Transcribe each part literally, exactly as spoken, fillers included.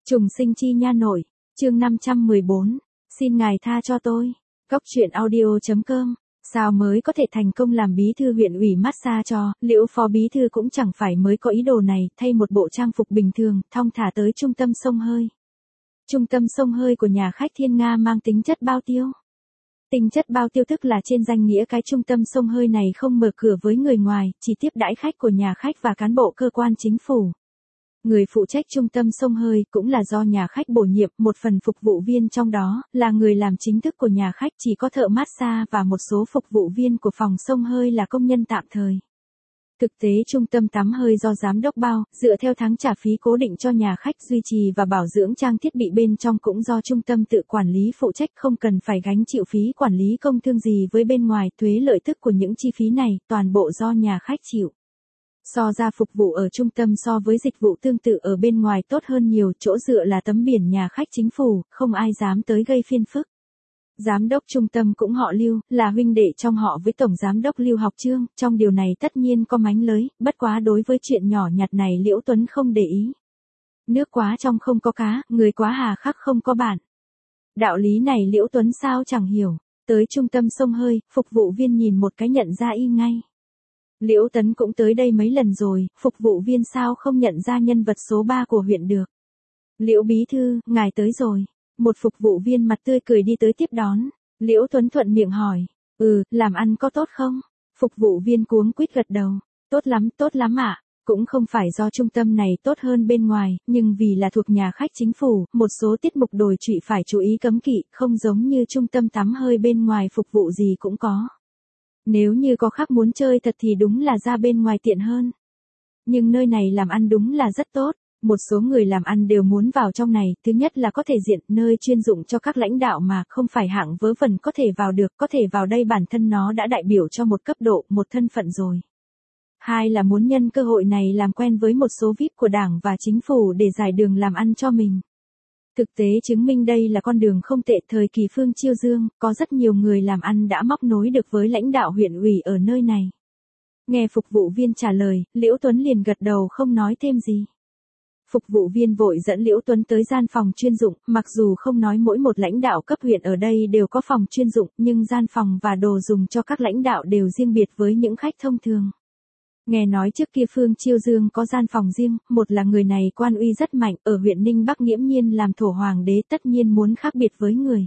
Trùng sinh chi nha nội, chương năm trăm mười bốn, xin ngài tha cho tôi. Góc truyện audio.com, sao mới có thể thành công làm bí thư huyện ủy massage cho, Liễu phó bí thư cũng chẳng phải mới có ý đồ này, thay một bộ trang phục bình thường, thong thả tới trung tâm xông hơi. Trung tâm xông hơi của nhà khách Thiên Nga mang tính chất bao tiêu. Tính chất bao tiêu tức là trên danh nghĩa cái trung tâm xông hơi này không mở cửa với người ngoài, chỉ tiếp đãi khách của nhà khách và cán bộ cơ quan chính phủ. Người phụ trách trung tâm xông hơi cũng là do nhà khách bổ nhiệm, một phần phục vụ viên trong đó là người làm chính thức của nhà khách, chỉ có thợ massage và một số phục vụ viên của phòng xông hơi là công nhân tạm thời. Thực tế trung tâm tắm hơi do giám đốc bao, dựa theo tháng trả phí cố định cho nhà khách duy trì và bảo dưỡng trang thiết bị bên trong cũng do trung tâm tự quản lý phụ trách, không cần phải gánh chịu phí quản lý công thương gì với bên ngoài, thuế lợi tức của những chi phí này toàn bộ do nhà khách chịu. So ra phục vụ ở trung tâm so với dịch vụ tương tự ở bên ngoài tốt hơn nhiều, chỗ dựa là tấm biển nhà khách chính phủ, không ai dám tới gây phiền phức. Giám đốc trung tâm cũng họ Lưu, là huynh đệ trong họ với tổng giám đốc Lưu Học Chương, trong điều này tất nhiên có mánh lới, bất quá đối với chuyện nhỏ nhặt này Liễu Tuấn không để ý. Nước quá trong không có cá, người quá hà khắc không có bản. Đạo lý này Liễu Tuấn sao chẳng hiểu, tới trung tâm xông hơi, phục vụ viên nhìn một cái nhận ra y ngay. Liễu Tấn cũng tới đây mấy lần rồi, phục vụ viên sao không nhận ra nhân vật số ba của huyện được. Liễu bí thư, ngài tới rồi. Một phục vụ viên mặt tươi cười đi tới tiếp đón. Liễu Tuấn thuận miệng hỏi, ừ, làm ăn có tốt không? Phục vụ viên cuống quýt gật đầu, tốt lắm, tốt lắm ạ. Cũng không phải do trung tâm này tốt hơn bên ngoài, nhưng vì là thuộc nhà khách chính phủ, một số tiết mục đồi trụy phải chú ý cấm kỵ, không giống như trung tâm tắm hơi bên ngoài phục vụ gì cũng có. Nếu như có khác muốn chơi thật thì đúng là ra bên ngoài tiện hơn. Nhưng nơi này làm ăn đúng là rất tốt. Một số người làm ăn đều muốn vào trong này, thứ nhất là có thể diện, nơi chuyên dụng cho các lãnh đạo mà không phải hạng vớ vẩn có thể vào được, có thể vào đây bản thân nó đã đại biểu cho một cấp độ, một thân phận rồi. Hai là muốn nhân cơ hội này làm quen với một số vi ai pi của đảng và chính phủ để giải đường làm ăn cho mình. Thực tế chứng minh đây là con đường không tệ. Thời kỳ Phương Chiêu Dương, có rất nhiều người làm ăn đã móc nối được với lãnh đạo huyện ủy ở nơi này. Nghe phục vụ viên trả lời, Liễu Tuấn liền gật đầu không nói thêm gì. Phục vụ viên vội dẫn Liễu Tuấn tới gian phòng chuyên dụng, mặc dù không nói mỗi một lãnh đạo cấp huyện ở đây đều có phòng chuyên dụng, nhưng gian phòng và đồ dùng cho các lãnh đạo đều riêng biệt với những khách thông thường. Nghe nói trước kia Phương Chiêu Dương có gian phòng riêng, một là người này quan uy rất mạnh, ở huyện Ninh Bắc nghiễm nhiên làm thổ hoàng đế tất nhiên muốn khác biệt với người.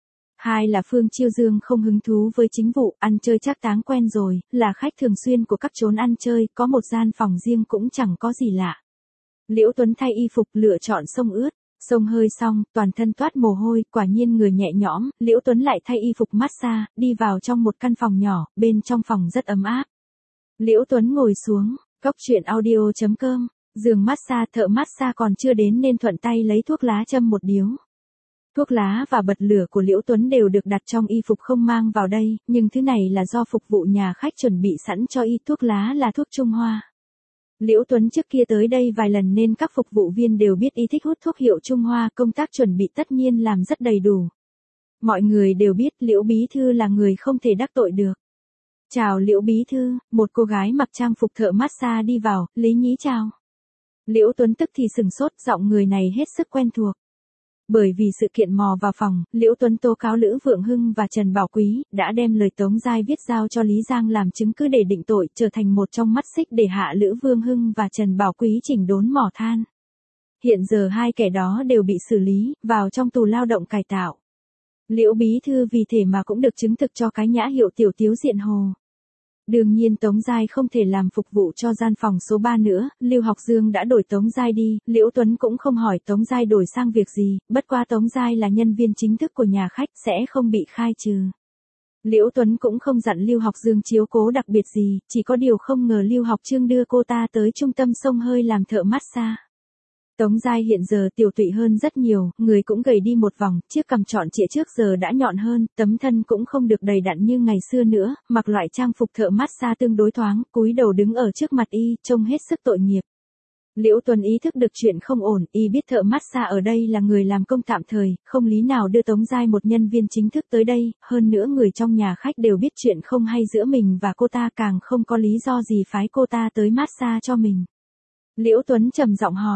Hai là Phương Chiêu Dương không hứng thú với chính vụ, ăn chơi trác táng quen rồi, là khách thường xuyên của các chốn ăn chơi, có một gian phòng riêng cũng chẳng có gì lạ. Liễu Tuấn thay y phục lựa chọn xông ướt, xông hơi xong, toàn thân toát mồ hôi, quả nhiên người nhẹ nhõm, Liễu Tuấn lại thay y phục massage, đi vào trong một căn phòng nhỏ, bên trong phòng rất ấm áp. Liễu Tuấn ngồi xuống, góc truyện audio.com, giường massage, thợ massage còn chưa đến nên thuận tay lấy thuốc lá châm một điếu. Thuốc lá và bật lửa của Liễu Tuấn đều được đặt trong y phục không mang vào đây, nhưng thứ này là do phục vụ nhà khách chuẩn bị sẵn cho y, thuốc lá là thuốc Trung Hoa. Liễu Tuấn trước kia tới đây vài lần nên các phục vụ viên đều biết y thích hút thuốc hiệu Trung Hoa, công tác chuẩn bị tất nhiên làm rất đầy đủ. Mọi người đều biết Liễu bí thư là người không thể đắc tội được. Chào Liễu bí thư, một cô gái mặc trang phục thợ massage đi vào, Lý Nhí chào. Liễu Tuấn tức thì sừng sốt, giọng người này hết sức quen thuộc. Bởi vì sự kiện mò vào phòng, Liễu Tuấn tố cáo Lữ Vượng Hưng và Trần Bảo Quý đã đem lời Tống Giai viết giao cho Lý Giang làm chứng cứ để định tội, trở thành một trong mắt xích để hạ Lữ Vương Hưng và Trần Bảo Quý chỉnh đốn mỏ than. Hiện giờ hai kẻ đó đều bị xử lý, vào trong tù lao động cải tạo. Liễu bí thư vì thế mà cũng được chứng thực cho cái nhã hiệu tiểu tiếu diện hồ. Đương nhiên Tống Giai không thể làm phục vụ cho gian phòng số ba nữa, Lưu Học Dương đã đổi Tống Giai đi, Liễu Tuấn cũng không hỏi Tống Giai đổi sang việc gì, bất qua Tống Giai là nhân viên chính thức của nhà khách sẽ không bị khai trừ. Liễu Tuấn cũng không dặn Lưu Học Dương chiếu cố đặc biệt gì, chỉ có điều không ngờ Lưu Học Chương đưa cô ta tới trung tâm xông hơi làm thợ massage. Tống Giai hiện giờ tiểu tụy hơn rất nhiều, người cũng gầy đi một vòng, chiếc cằm trọn trịa trước giờ đã nhọn hơn, tấm thân cũng không được đầy đặn như ngày xưa nữa, mặc loại trang phục thợ massage tương đối thoáng, cúi đầu đứng ở trước mặt y, trông hết sức tội nghiệp. Liễu Tuấn ý thức được chuyện không ổn, y biết thợ massage ở đây là người làm công tạm thời, không lý nào đưa Tống Giai một nhân viên chính thức tới đây, hơn nữa người trong nhà khách đều biết chuyện không hay giữa mình và cô ta, càng không có lý do gì phái cô ta tới massage cho mình. Liễu Tuấn trầm giọng hỏi.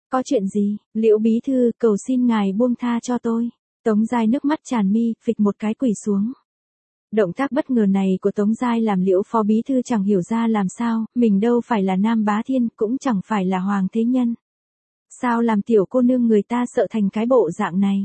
Có chuyện gì, Liễu bí thư, cầu xin ngài buông tha cho tôi. Tống Giai nước mắt tràn mi, phịch một cái quỳ xuống. Động tác bất ngờ này của Tống Giai làm Liễu phó bí thư chẳng hiểu ra làm sao, mình đâu phải là Nam Bá Thiên, cũng chẳng phải là Hoàng Thế Nhân. Sao làm tiểu cô nương người ta sợ thành cái bộ dạng này?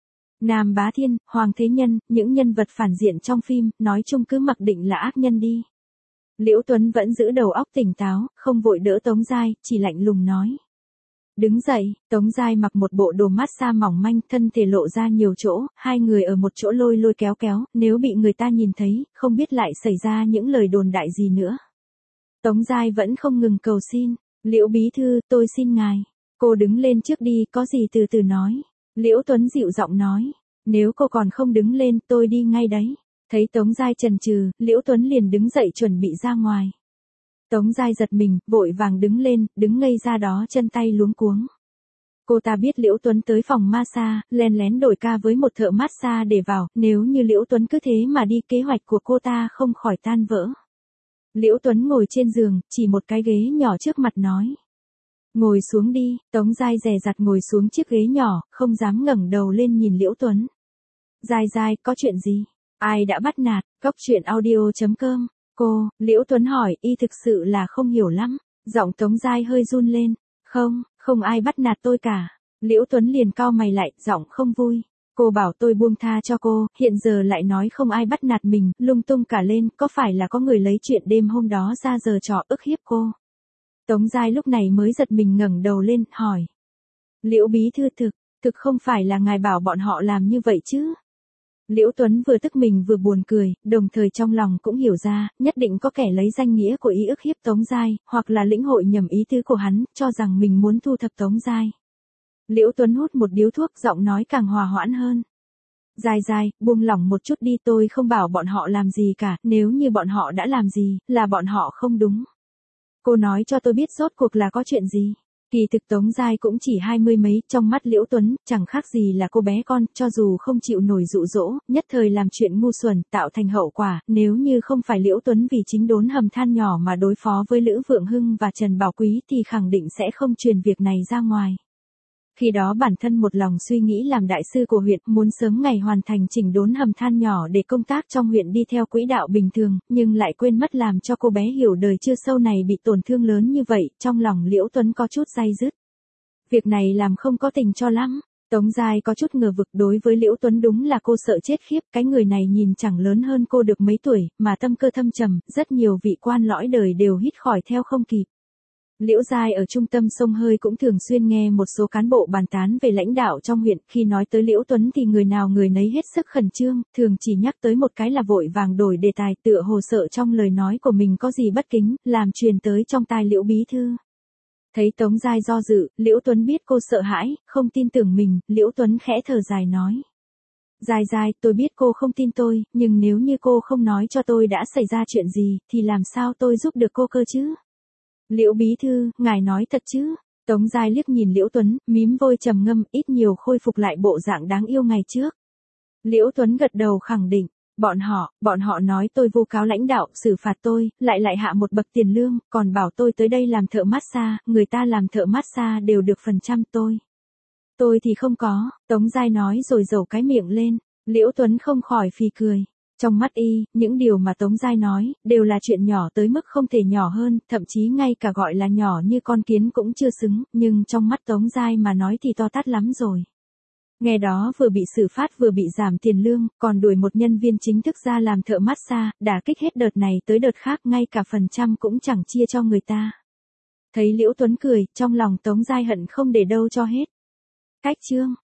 Nam Bá Thiên, Hoàng Thế Nhân, những nhân vật phản diện trong phim, nói chung cứ mặc định là ác nhân đi. Liễu Tuấn vẫn giữ đầu óc tỉnh táo, không vội đỡ Tống Giai, chỉ lạnh lùng nói. Đứng dậy, Tống Giai mặc một bộ đồ massage mỏng manh, thân thể lộ ra nhiều chỗ, hai người ở một chỗ lôi lôi kéo kéo, nếu bị người ta nhìn thấy, không biết lại xảy ra những lời đồn đại gì nữa. Tống Giai vẫn không ngừng cầu xin, Liễu bí thư, tôi xin ngài. Cô đứng lên trước đi, có gì từ từ nói. Liễu Tuấn dịu giọng nói, nếu cô còn không đứng lên, tôi đi ngay đấy. Thấy Tống Giai chần chừ, Liễu Tuấn liền đứng dậy chuẩn bị ra ngoài. Tống Giai giật mình, vội vàng đứng lên, đứng ngây ra đó chân tay luống cuống. Cô ta biết Liễu Tuấn tới phòng massage, lén lén đổi ca với một thợ massage để vào, nếu như Liễu Tuấn cứ thế mà đi kế hoạch của cô ta không khỏi tan vỡ. Liễu Tuấn ngồi trên giường, chỉ một cái ghế nhỏ trước mặt nói. Ngồi xuống đi, Tống Giai dè dặt ngồi xuống chiếc ghế nhỏ, không dám ngẩng đầu lên nhìn Liễu Tuấn. Giai Giai, có chuyện gì? Ai đã bắt nạt? Góc truyện audio chấm com. Cô, Liễu Tuấn hỏi, y thực sự là không hiểu lắm. Giọng Tống Giai hơi run lên. Không, không ai bắt nạt tôi cả. Liễu Tuấn liền cau mày lại, giọng không vui. Cô bảo tôi buông tha cho cô, hiện giờ lại nói không ai bắt nạt mình, lung tung cả lên, có phải là có người lấy chuyện đêm hôm đó ra giờ trò ức hiếp cô? Tống Giai lúc này mới giật mình ngẩng đầu lên, hỏi. Liễu bí thư thực, thực không phải là ngài bảo bọn họ làm như vậy chứ? Liễu Tuấn vừa tức mình vừa buồn cười, đồng thời trong lòng cũng hiểu ra, nhất định có kẻ lấy danh nghĩa của ý ức hiếp Tống Giai, hoặc là lĩnh hội nhầm ý tứ của hắn, cho rằng mình muốn thu thập Tống Giai. Liễu Tuấn hút một điếu thuốc, giọng nói càng hòa hoãn hơn. Giai Giai, buông lỏng một chút đi, tôi không bảo bọn họ làm gì cả, nếu như bọn họ đã làm gì, là bọn họ không đúng. Cô nói cho tôi biết rốt cuộc là có chuyện gì. Kỳ thực Tống Giai cũng chỉ hai mươi mấy, trong mắt Liễu Tuấn, chẳng khác gì là cô bé con, cho dù không chịu nổi dụ dỗ, nhất thời làm chuyện ngu xuẩn, tạo thành hậu quả, nếu như không phải Liễu Tuấn vì chính đốn hầm than nhỏ mà đối phó với Lữ Vượng Hưng và Trần Bảo Quý thì khẳng định sẽ không truyền việc này ra ngoài. Khi đó bản thân một lòng suy nghĩ làm đại sư của huyện, muốn sớm ngày hoàn thành chỉnh đốn hầm than nhỏ để công tác trong huyện đi theo quỹ đạo bình thường, nhưng lại quên mất làm cho cô bé hiểu đời chưa sâu này bị tổn thương lớn như vậy, trong lòng Liễu Tuấn có chút day dứt. Việc này làm không có tình cho lắm. Tống Giai có chút ngờ vực, đối với Liễu Tuấn đúng là cô sợ chết khiếp, cái người này nhìn chẳng lớn hơn cô được mấy tuổi, mà tâm cơ thâm trầm, rất nhiều vị quan lõi đời đều hít khỏi theo không kịp. Liễu Giai ở trung tâm sông Hơi cũng thường xuyên nghe một số cán bộ bàn tán về lãnh đạo trong huyện, khi nói tới Liễu Tuấn thì người nào người nấy hết sức khẩn trương, thường chỉ nhắc tới một cái là vội vàng đổi đề tài, tựa hồ sợ trong lời nói của mình có gì bất kính, làm truyền tới trong tai Liễu bí thư. Thấy Tống Giai do dự, Liễu Tuấn biết cô sợ hãi, không tin tưởng mình, Liễu Tuấn khẽ thở dài nói. Giai Giai, tôi biết cô không tin tôi, nhưng nếu như cô không nói cho tôi đã xảy ra chuyện gì, thì làm sao tôi giúp được cô cơ chứ? Liễu bí thư, ngài nói thật chứ? Tống Giai liếc nhìn Liễu Tuấn, mím môi trầm ngâm, ít nhiều khôi phục lại bộ dạng đáng yêu ngày trước. Liễu Tuấn gật đầu khẳng định, bọn họ, bọn họ nói tôi vu cáo lãnh đạo, xử phạt tôi, lại lại hạ một bậc tiền lương, còn bảo tôi tới đây làm thợ massage, người ta làm thợ massage đều được phần trăm tôi. Tôi thì không có, Tống Giai nói rồi dầu cái miệng lên, Liễu Tuấn không khỏi phì cười. Trong mắt y, những điều mà Tống Giai nói, đều là chuyện nhỏ tới mức không thể nhỏ hơn, thậm chí ngay cả gọi là nhỏ như con kiến cũng chưa xứng, nhưng trong mắt Tống Giai mà nói thì to tát lắm rồi. Nghe đó vừa bị xử phát vừa bị giảm tiền lương, còn đuổi một nhân viên chính thức ra làm thợ massage, đả kích hết đợt này tới đợt khác, ngay cả phần trăm cũng chẳng chia cho người ta. Thấy Liễu Tuấn cười, trong lòng Tống Giai hận không để đâu cho hết. Cách chương